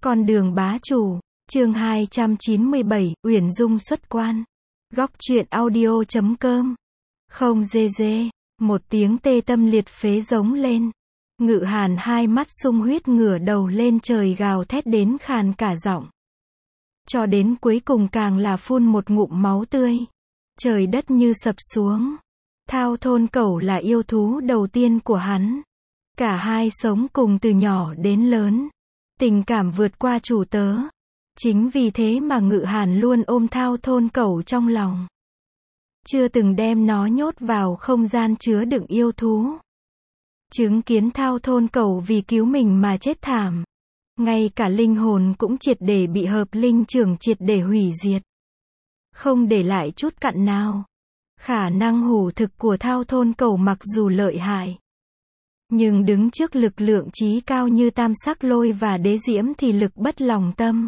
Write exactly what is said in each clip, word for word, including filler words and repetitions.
Con đường bá chủ, chương hai trăm chín mươi bảy, Uyển Dung xuất quan. Góc truyện audio chấm com. Không dê dê, một tiếng tê tâm liệt phế giống lên. Ngự Hàn hai mắt sung huyết ngửa đầu lên trời gào thét đến khàn cả giọng. Cho đến cuối cùng càng là phun một ngụm máu tươi. Trời đất như sập xuống. Thao thôn cẩu là yêu thú đầu tiên của hắn. Cả hai sống cùng từ nhỏ đến lớn. Tình cảm vượt qua chủ tớ. Chính vì thế mà Ngự Hàn luôn ôm thao thôn cẩu trong lòng. Chưa từng đem nó nhốt vào không gian chứa đựng yêu thú. Chứng kiến thao thôn cẩu vì cứu mình mà chết thảm. Ngay cả linh hồn cũng triệt để bị hợp linh trưởng triệt để hủy diệt. Không để lại chút cặn nào. Khả năng hủ thực của thao thôn cẩu mặc dù lợi hại. Nhưng đứng trước lực lượng trí cao như tam sắc lôi và đế diễm thì lực bất lòng tâm.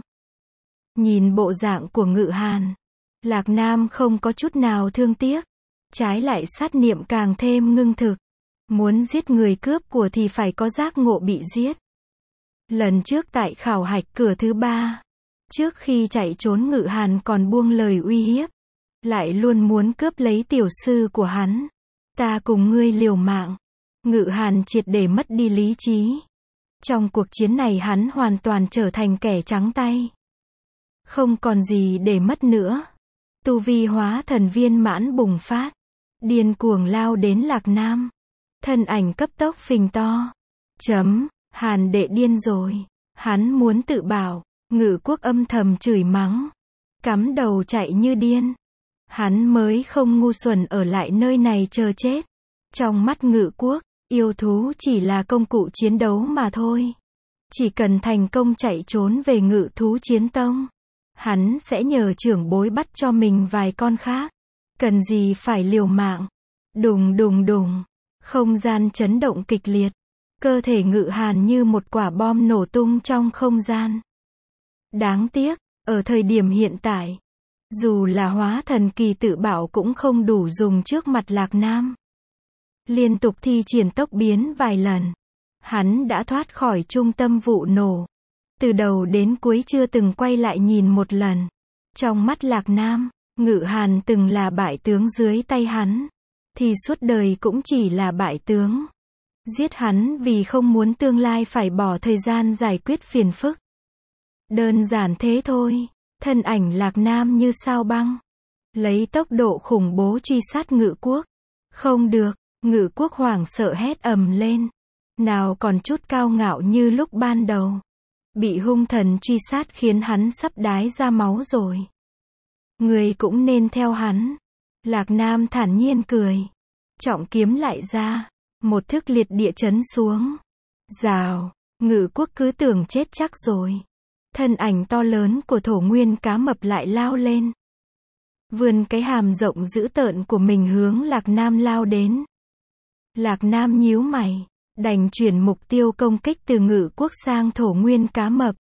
Nhìn bộ dạng của Ngự Hàn, Lạc Nam không có chút nào thương tiếc. Trái lại sát niệm càng thêm ngưng thực. Muốn giết người cướp của thì phải có giác ngộ bị giết. Lần trước tại khảo hạch cửa thứ ba, trước khi chạy trốn Ngự Hàn còn buông lời uy hiếp. Lại luôn muốn cướp lấy tiểu sư của hắn. Ta cùng ngươi liều mạng. Ngự Hàn triệt để mất đi lý trí. Trong cuộc chiến này hắn hoàn toàn trở thành kẻ trắng tay. Không còn gì để mất nữa. Tu vi hóa thần viên mãn bùng phát. Điên cuồng lao đến Lạc Nam. Thân ảnh cấp tốc phình to. Chấm, Hàn đệ điên rồi. Hắn muốn tự bảo. Ngự Quốc âm thầm chửi mắng. Cắm đầu chạy như điên. Hắn mới không ngu xuẩn ở lại nơi này chờ chết. Trong mắt Ngự Quốc, yêu thú chỉ là công cụ chiến đấu mà thôi. Chỉ cần thành công chạy trốn về Ngự Thú Chiến Tông, hắn sẽ nhờ trưởng bối bắt cho mình vài con khác. Cần gì phải liều mạng. Đùng đùng đùng, không gian chấn động kịch liệt. Cơ thể Ngự Hàn như một quả bom nổ tung trong không gian. Đáng tiếc, ở thời điểm hiện tại, dù là hóa thần kỳ tự bảo cũng không đủ dùng trước mặt Lạc Nam. Liên tục thi triển tốc biến vài lần. Hắn đã thoát khỏi trung tâm vụ nổ. Từ đầu đến cuối chưa từng quay lại nhìn một lần. Trong mắt Lạc Nam, Ngự Hàn từng là bại tướng dưới tay hắn. Thì suốt đời cũng chỉ là bại tướng. Giết hắn vì không muốn tương lai phải bỏ thời gian giải quyết phiền phức. Đơn giản thế thôi. Thân ảnh Lạc Nam như sao băng. Lấy tốc độ khủng bố truy sát Ngự Quốc. Không được, Ngự Quốc hoảng sợ hét ầm lên. Nào còn chút cao ngạo như lúc ban đầu. Bị hung thần truy sát khiến hắn sắp đái ra máu rồi. Người cũng nên theo hắn. Lạc Nam thản nhiên cười. Trọng kiếm lại ra. Một thức liệt địa chấn xuống. Rào, Ngự Quốc cứ tưởng chết chắc rồi. Thân ảnh to lớn của thổ nguyên cá mập lại lao lên. Vươn cái hàm rộng dữ tợn của mình hướng Lạc Nam lao đến. Lạc Nam nhíu mày, đành chuyển mục tiêu công kích từ Ngự Quốc sang thổ nguyên cá mập.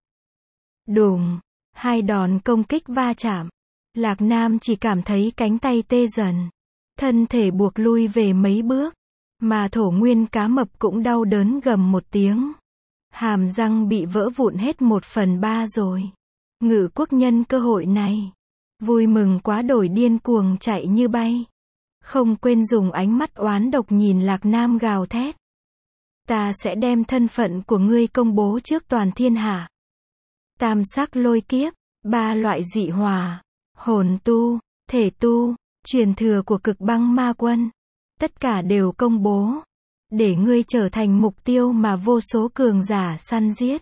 Đùng, hai đòn công kích va chạm. Lạc Nam chỉ cảm thấy cánh tay tê dần. Thân thể buộc lui về mấy bước. Mà thổ nguyên cá mập cũng đau đớn gầm một tiếng. Hàm răng bị vỡ vụn hết một phần ba rồi. Ngự Quốc nhân cơ hội này. Vui mừng quá đổi điên cuồng chạy như bay. Không quên dùng ánh mắt oán độc nhìn Lạc Nam gào thét. Ta sẽ đem thân phận của ngươi công bố trước toàn thiên hạ. Tam sắc lôi kiếp, ba loại dị hỏa, hồn tu, thể tu, truyền thừa của Cực Băng Ma Quân. Tất cả đều công bố. Để ngươi trở thành mục tiêu mà vô số cường giả săn giết.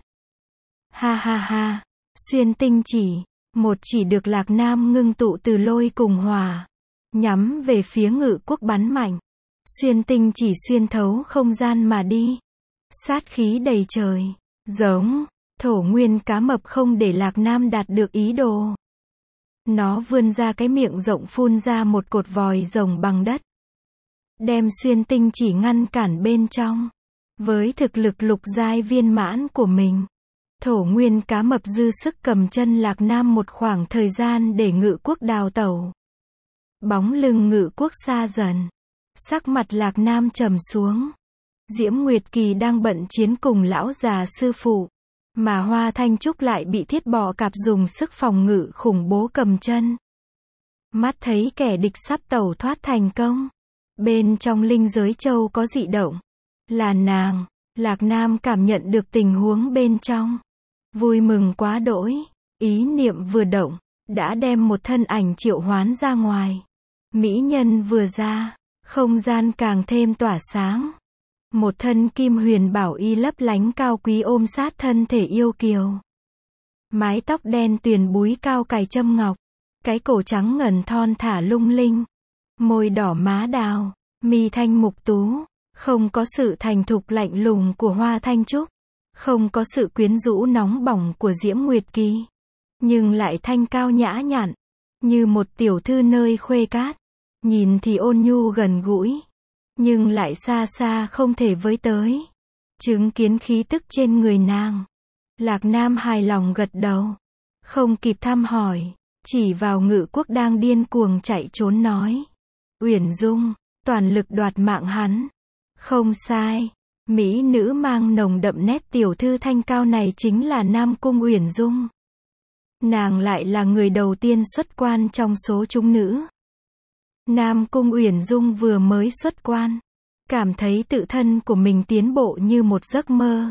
Ha ha ha, xuyên tinh chỉ. Một chỉ được Lạc Nam ngưng tụ từ lôi cùng hỏa. Nhắm về phía Ngự Quốc bắn mạnh. Xuyên tinh chỉ xuyên thấu không gian mà đi. Sát khí đầy trời. Giống, thổ nguyên cá mập không để Lạc Nam đạt được ý đồ. Nó vươn ra cái miệng rộng phun ra một cột vòi rồng bằng đất. Đem xuyên tinh chỉ ngăn cản bên trong. Với thực lực lục giai viên mãn của mình. Thổ nguyên cá mập dư sức cầm chân Lạc Nam một khoảng thời gian để Ngự Quốc đào tẩu. Bóng lưng Ngự Quốc xa dần. Sắc mặt Lạc Nam trầm xuống. Diễm Nguyệt Kỳ đang bận chiến cùng lão già sư phụ. Mà Hoa Thanh Trúc lại bị thiết bọ cạp dùng sức phòng ngự khủng bố cầm chân. Mắt thấy kẻ địch sắp tẩu thoát thành công. Bên trong linh giới châu có dị động. Là nàng. Lạc Nam cảm nhận được tình huống bên trong. Vui mừng quá đỗi. Ý niệm vừa động. Đã đem một thân ảnh triệu hoán ra ngoài. Mỹ nhân vừa ra. Không gian càng thêm tỏa sáng. Một thân kim huyền bảo y lấp lánh cao quý ôm sát thân thể yêu kiều. Mái tóc đen tuyền búi cao cài châm ngọc. Cái cổ trắng ngần thon thả lung linh. Môi đỏ má đào. Mi thanh mục tú. Không có sự thành thục lạnh lùng của Hoa Thanh Trúc. Không có sự quyến rũ nóng bỏng của Diễm Nguyệt Kỳ. Nhưng lại thanh cao nhã nhặn. Như một tiểu thư nơi khuê cát. Nhìn thì ôn nhu gần gũi. Nhưng lại xa xa không thể với tới. Chứng kiến khí tức trên người nàng. Lạc Nam hài lòng gật đầu. Không kịp thăm hỏi. Chỉ vào Ngự Quốc đang điên cuồng chạy trốn nói. Uyển Dung, toàn lực đoạt mạng hắn. Không sai. Mỹ nữ mang nồng đậm nét tiểu thư thanh cao này chính là Nam Cung Uyển Dung. Nàng lại là người đầu tiên xuất quan trong số chúng nữ. Nam Cung Uyển Dung vừa mới xuất quan. Cảm thấy tự thân của mình tiến bộ như một giấc mơ.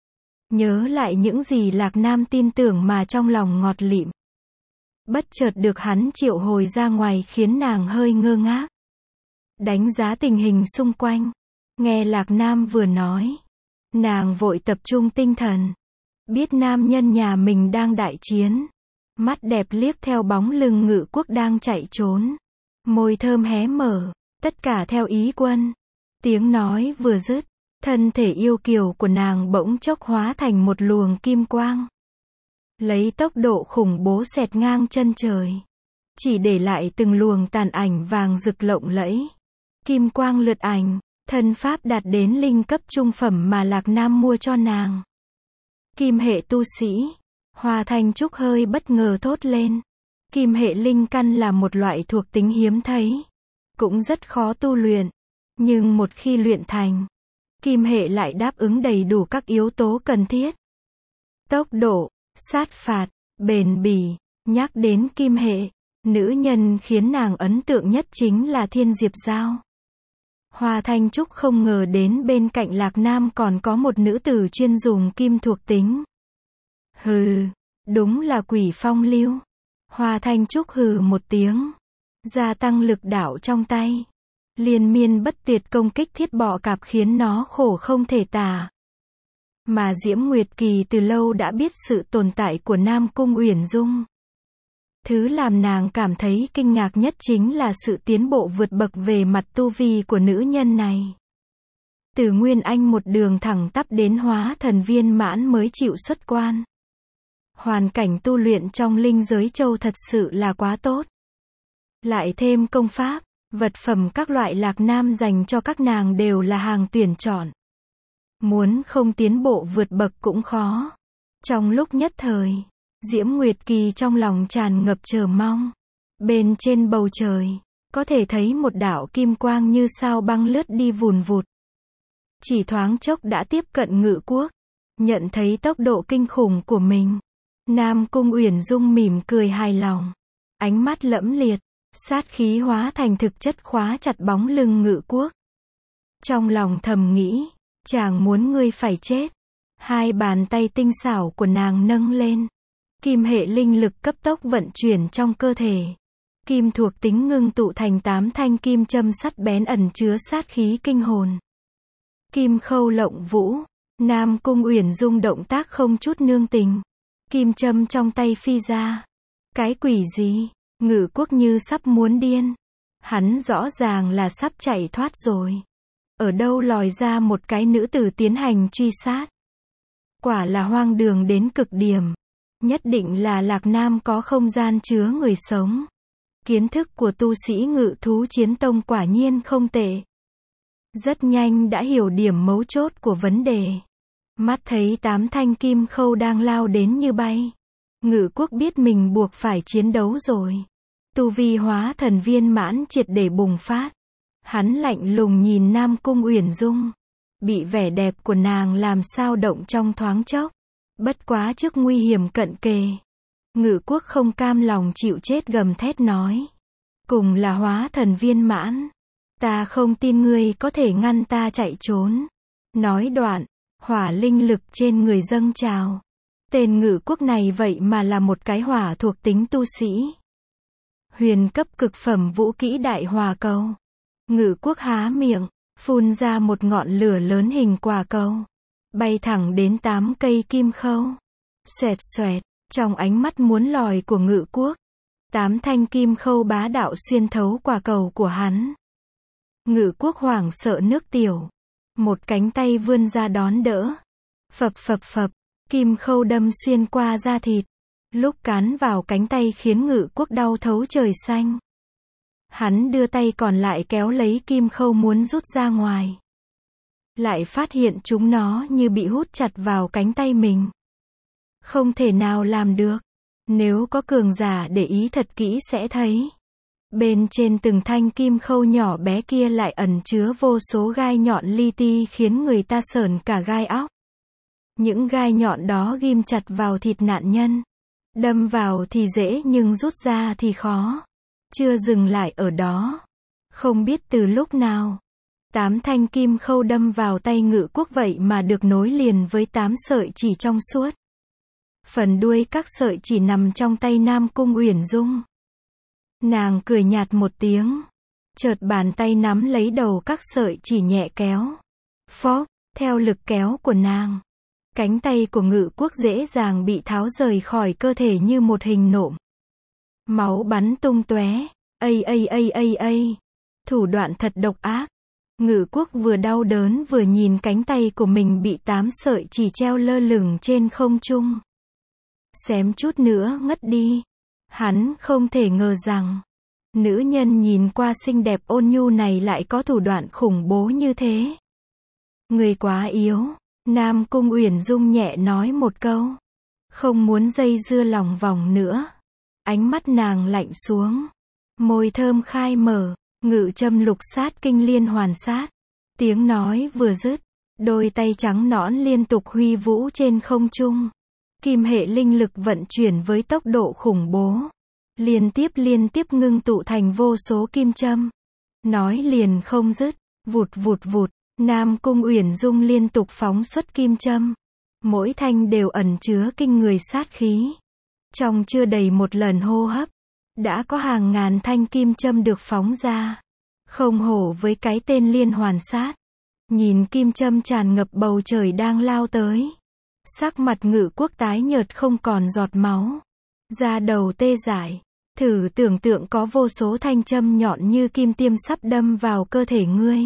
Nhớ lại những gì Lạc Nam tin tưởng mà trong lòng ngọt lịm. Bất chợt được hắn triệu hồi ra ngoài khiến nàng hơi ngơ ngác. Đánh giá tình hình xung quanh. Nghe Lạc Nam vừa nói. Nàng vội tập trung tinh thần. Biết nam nhân nhà mình đang đại chiến. Mắt đẹp liếc theo bóng lưng Ngự Quốc đang chạy trốn. Môi thơm hé mở. Tất cả theo ý quân. Tiếng nói vừa dứt. Thân thể yêu kiều của nàng bỗng chốc hóa thành một luồng kim quang. Lấy tốc độ khủng bố xẹt ngang chân trời. Chỉ để lại từng luồng tàn ảnh vàng rực lộng lẫy. Kim quang lượt ảnh. Thân pháp đạt đến linh cấp trung phẩm mà Lạc Nam mua cho nàng. Kim hệ tu sĩ. Hoa Thanh Trúc hơi bất ngờ thốt lên. Kim hệ linh căn là một loại thuộc tính hiếm thấy. Cũng rất khó tu luyện. Nhưng một khi luyện thành. Kim hệ lại đáp ứng đầy đủ các yếu tố cần thiết. Tốc độ, sát phạt, bền bỉ. Nhắc đến kim hệ. Nữ nhân khiến nàng ấn tượng nhất chính là Thiên Diệp Giao. Hoa Thanh Trúc không ngờ đến bên cạnh Lạc Nam còn có một nữ tử chuyên dùng kim thuộc tính. Hừ, đúng là quỷ phong lưu. Hoa Thanh Trúc hừ một tiếng. Gia tăng lực đạo trong tay. Liên miên bất tuyệt công kích thiết bọ cạp khiến nó khổ không thể tả. Mà Diễm Nguyệt Kỳ từ lâu đã biết sự tồn tại của Nam Cung Uyển Dung. Thứ làm nàng cảm thấy kinh ngạc nhất chính là sự tiến bộ vượt bậc về mặt tu vi của nữ nhân này. Từ Nguyên Anh một đường thẳng tắp đến hóa thần viên mãn mới chịu xuất quan. Hoàn cảnh tu luyện trong linh giới châu thật sự là quá tốt. Lại thêm công pháp, vật phẩm các loại Lạc Nam dành cho các nàng đều là hàng tuyển chọn. Muốn không tiến bộ vượt bậc cũng khó. Trong lúc nhất thời, Diễm Nguyệt Kỳ trong lòng tràn ngập chờ mong. Bên trên bầu trời, có thể thấy một đạo kim quang như sao băng lướt đi vùn vụt. Chỉ thoáng chốc đã tiếp cận Ngự Quốc. Nhận thấy tốc độ kinh khủng của mình. Nam Cung Uyển Dung mỉm cười hài lòng. Ánh mắt lẫm liệt. Sát khí hóa thành thực chất khóa chặt bóng lưng Ngự Quốc. Trong lòng thầm nghĩ. Chàng muốn ngươi phải chết. Hai bàn tay tinh xảo của nàng nâng lên. Kim hệ linh lực cấp tốc vận chuyển trong cơ thể. Kim thuộc tính ngưng tụ thành tám thanh kim châm sắt bén ẩn chứa sát khí kinh hồn. Kim khâu lộng vũ. Nam Cung Uyển Dung động tác không chút nương tình. Kim châm trong tay phi ra. Cái quỷ gì? Ngự Quốc như sắp muốn điên. Hắn rõ ràng là sắp chạy thoát rồi. Ở đâu lòi ra một cái nữ tử tiến hành truy sát. Quả là hoang đường đến cực điểm. Nhất định là Lạc Nam có không gian chứa người sống. Kiến thức của tu sĩ Ngự Thú Chiến Tông quả nhiên không tệ. Rất nhanh đã hiểu điểm mấu chốt của vấn đề. Mắt thấy tám thanh kim khâu đang lao đến như bay. Ngự Quốc biết mình buộc phải chiến đấu rồi. Tu vi hóa thần viên mãn triệt để bùng phát. Hắn lạnh lùng nhìn Nam Cung Uyển Dung. Bị vẻ đẹp của nàng làm sao động trong thoáng chốc. Bất quá trước nguy hiểm cận kề, Ngự quốc không cam lòng chịu chết gầm thét nói. Cùng là hóa thần viên mãn, ta không tin ngươi có thể ngăn ta chạy trốn. Nói đoạn, hỏa linh lực trên người dâng trào. Tên Ngự quốc này vậy mà là một cái hỏa thuộc tính tu sĩ. Huyền cấp cực phẩm vũ kỹ đại hỏa cầu. Ngự quốc há miệng, phun ra một ngọn lửa lớn hình quả cầu, bay thẳng đến tám cây kim khâu. Xoẹt xoẹt, trong ánh mắt muốn lòi của Ngự quốc, tám thanh kim khâu bá đạo xuyên thấu quả cầu của hắn. Ngự quốc hoảng sợ nước tiểu, một cánh tay vươn ra đón đỡ. Phập phập phập, kim khâu đâm xuyên qua da thịt, lúc cán vào cánh tay khiến Ngự quốc đau thấu trời xanh. Hắn đưa tay còn lại kéo lấy kim khâu muốn rút ra ngoài, lại phát hiện chúng nó như bị hút chặt vào cánh tay mình. Không thể nào làm được. Nếu có cường giả để ý thật kỹ sẽ thấy, bên trên từng thanh kim khâu nhỏ bé kia lại ẩn chứa vô số gai nhọn li ti khiến người ta sởn cả gai óc. Những gai nhọn đó ghim chặt vào thịt nạn nhân. Đâm vào thì dễ nhưng rút ra thì khó. Chưa dừng lại ở đó. Không biết từ lúc nào, tám thanh kim khâu đâm vào tay Ngự quốc vậy mà được nối liền với tám sợi chỉ trong suốt. Phần đuôi các sợi chỉ nằm trong tay Nam Cung Uyển Dung. Nàng cười nhạt một tiếng, chợt bàn tay nắm lấy đầu các sợi chỉ nhẹ kéo. Phốc, theo lực kéo của nàng, cánh tay của Ngự quốc dễ dàng bị tháo rời khỏi cơ thể như một hình nộm. Máu bắn tung tóe. Ây ây ây ây ây. Thủ đoạn thật độc ác. Ngự quốc vừa đau đớn vừa nhìn cánh tay của mình bị tám sợi chỉ treo lơ lửng trên không trung. Xém chút nữa ngất đi. Hắn không thể ngờ rằng, nữ nhân nhìn qua xinh đẹp ôn nhu này lại có thủ đoạn khủng bố như thế. Người quá yếu. Nam Cung Uyển Dung nhẹ nói một câu. Không muốn dây dưa lòng vòng nữa. Ánh mắt nàng lạnh xuống. Môi thơm khai mở. Ngự châm lục sát kinh liên hoàn sát. Tiếng nói vừa dứt, đôi tay trắng nõn liên tục huy vũ trên không trung. Kim hệ linh lực vận chuyển với tốc độ khủng bố. Liên tiếp liên tiếp ngưng tụ thành vô số kim châm. Nói liền không dứt. Vụt vụt vụt. Nam Cung Uyển Dung liên tục phóng xuất kim châm. Mỗi thanh đều ẩn chứa kinh người sát khí. Trong chưa đầy một lần hô hấp, đã có hàng ngàn thanh kim châm được phóng ra. Không hổ với cái tên liên hoàn sát. Nhìn kim châm tràn ngập bầu trời đang lao tới. Sắc mặt Ngự quốc tái nhợt không còn giọt máu. Da đầu tê dại. Thử tưởng tượng có vô số thanh châm nhọn như kim tiêm sắp đâm vào cơ thể ngươi.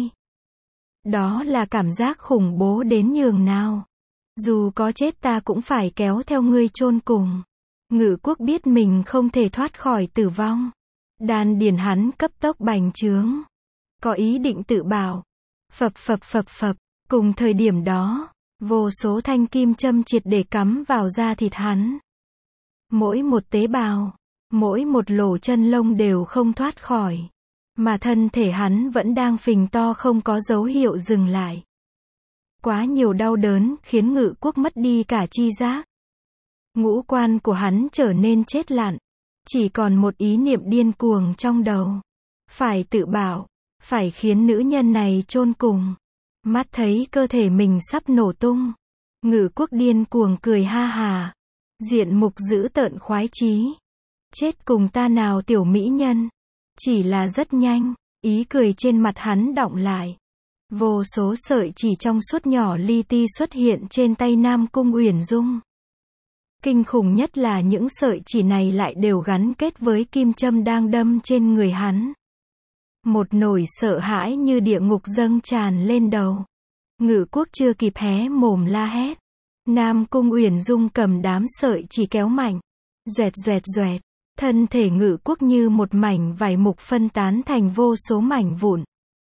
Đó là cảm giác khủng bố đến nhường nào. Dù có chết ta cũng phải kéo theo ngươi chôn cùng. Ngự quốc biết mình không thể thoát khỏi tử vong. Đan điền hắn cấp tốc bành trướng. Có ý định tự bảo. Phập phập phập phập. Cùng thời điểm đó, vô số thanh kim châm triệt để cắm vào da thịt hắn. Mỗi một tế bào, mỗi một lỗ chân lông đều không thoát khỏi. Mà thân thể hắn vẫn đang phình to không có dấu hiệu dừng lại. Quá nhiều đau đớn khiến Ngự quốc mất đi cả chi giác. Ngũ quan của hắn trở nên chết lặng. Chỉ còn một ý niệm điên cuồng trong đầu. Phải tự bảo, phải khiến nữ nhân này chôn cùng. Mắt thấy cơ thể mình sắp nổ tung. Ngự quốc điên cuồng cười ha hà. Diện mục dữ tợn khoái chí. Chết cùng ta nào tiểu mỹ nhân. Chỉ là rất nhanh, ý cười trên mặt hắn đọng lại. Vô số sợi chỉ trong suốt nhỏ li ti xuất hiện trên tay Nam Cung Uyển Dung. Kinh khủng nhất là những sợi chỉ này lại đều gắn kết với kim châm đang đâm trên người hắn. Một nỗi sợ hãi như địa ngục dâng tràn lên đầu. Ngự quốc chưa kịp hé mồm la hét. Nam Cung Uyển Dung cầm đám sợi chỉ kéo mạnh. Doẹt doẹt doẹt. Thân thể Ngự quốc như một mảnh vải mục phân tán thành vô số mảnh vụn.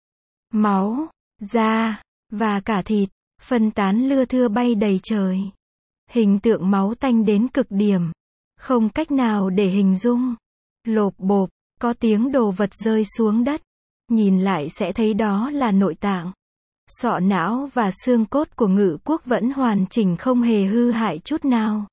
Máu, da, và cả thịt, phân tán lưa thưa bay đầy trời. Hình tượng máu tanh đến cực điểm. Không cách nào để hình dung. Lộp bộp, có tiếng đồ vật rơi xuống đất. Nhìn lại sẽ thấy đó là nội tạng. Sọ não và xương cốt của Ngự Quốc vẫn hoàn chỉnh không hề hư hại chút nào.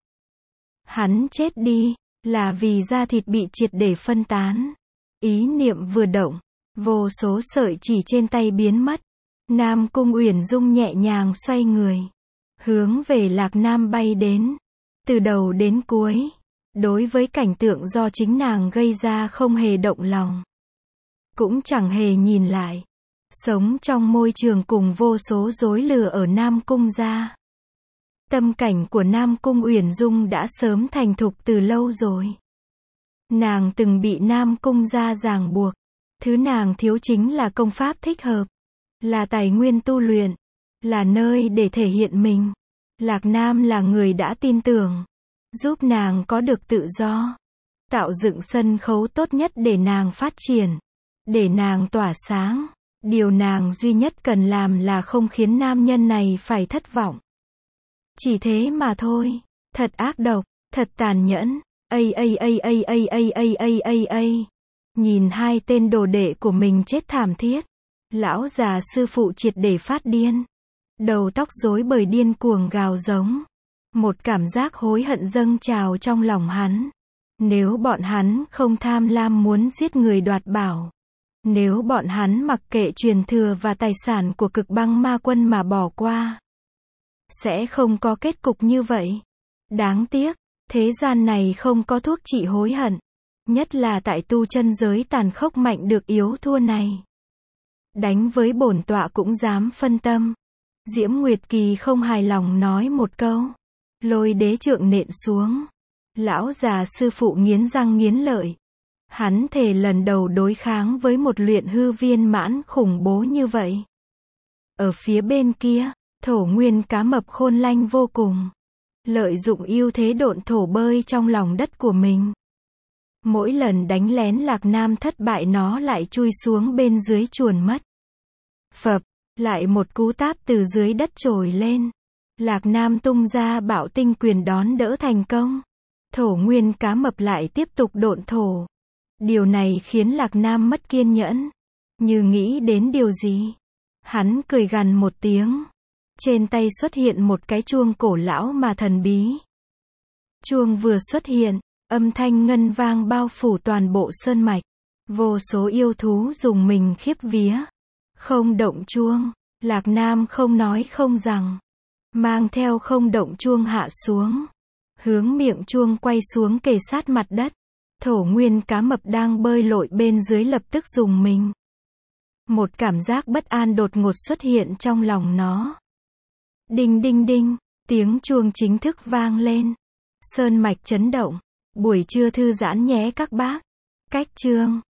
Hắn chết đi, là vì da thịt bị triệt để phân tán. Ý niệm vừa động, vô số sợi chỉ trên tay biến mất. Nam Cung Uyển Dung nhẹ nhàng xoay người, hướng về Lạc Nam bay đến. Từ đầu đến cuối, đối với cảnh tượng do chính nàng gây ra không hề động lòng. Cũng chẳng hề nhìn lại. Sống trong môi trường cùng vô số rối lừa ở Nam Cung gia. Tâm cảnh của Nam Cung Uyển Dung đã sớm thành thục từ lâu rồi. Nàng từng bị Nam Cung gia ràng buộc. Thứ nàng thiếu chính là công pháp thích hợp. Là tài nguyên tu luyện. Là nơi để thể hiện mình. Lạc Nam là người đã tin tưởng. Giúp nàng có được tự do. Tạo dựng sân khấu tốt nhất để nàng phát triển. Để nàng tỏa sáng. Điều nàng duy nhất cần làm là không khiến nam nhân này phải thất vọng. Chỉ thế mà thôi. Thật ác độc, thật tàn nhẫn. Ây ây ây ây ây ây ây ây ây ây. Nhìn hai tên đồ đệ của mình chết thảm thiết. Lão già sư phụ triệt để phát điên. Đầu tóc rối bời điên cuồng gào giống. Một cảm giác hối hận dâng trào trong lòng hắn. Nếu bọn hắn không tham lam muốn giết người đoạt bảo. Nếu bọn hắn mặc kệ truyền thừa và tài sản của Cực Băng Ma Quân mà bỏ qua, sẽ không có kết cục như vậy. Đáng tiếc, thế gian này không có thuốc trị hối hận. Nhất là tại tu chân giới tàn khốc mạnh được yếu thua này. Đánh với bổn tọa cũng dám phân tâm. Diễm Nguyệt Kỳ không hài lòng nói một câu. Lôi đế trượng nện xuống. Lão già sư phụ nghiến răng nghiến lợi. Hắn thề lần đầu đối kháng với một luyện hư viên mãn khủng bố như vậy. Ở phía bên kia, thổ nguyên cá mập khôn lanh vô cùng. Lợi dụng ưu thế độn thổ bơi trong lòng đất của mình. Mỗi lần đánh lén Lạc Nam thất bại nó lại chui xuống bên dưới chuồn mất. Phập, lại một cú táp từ dưới đất trồi lên. Lạc Nam tung ra bạo tinh quyền đón đỡ thành công. Thổ nguyên cá mập lại tiếp tục độn thổ. Điều này khiến Lạc Nam mất kiên nhẫn. Như nghĩ đến điều gì. Hắn cười gằn một tiếng. Trên tay xuất hiện một cái chuông cổ lão mà thần bí. Chuông vừa xuất hiện, âm thanh ngân vang bao phủ toàn bộ sơn mạch. Vô số yêu thú dùng mình khiếp vía. Không động chuông, Lạc Nam không nói không rằng. Mang theo không động chuông hạ xuống. Hướng miệng chuông quay xuống kề sát mặt đất. Thổ nguyên cá mập đang bơi lội bên dưới lập tức dùng mình. Một cảm giác bất an đột ngột xuất hiện trong lòng nó. Đinh đinh đinh, tiếng chuông chính thức vang lên. Sơn mạch chấn động. Buổi trưa thư giãn nhé các bác. Cách chương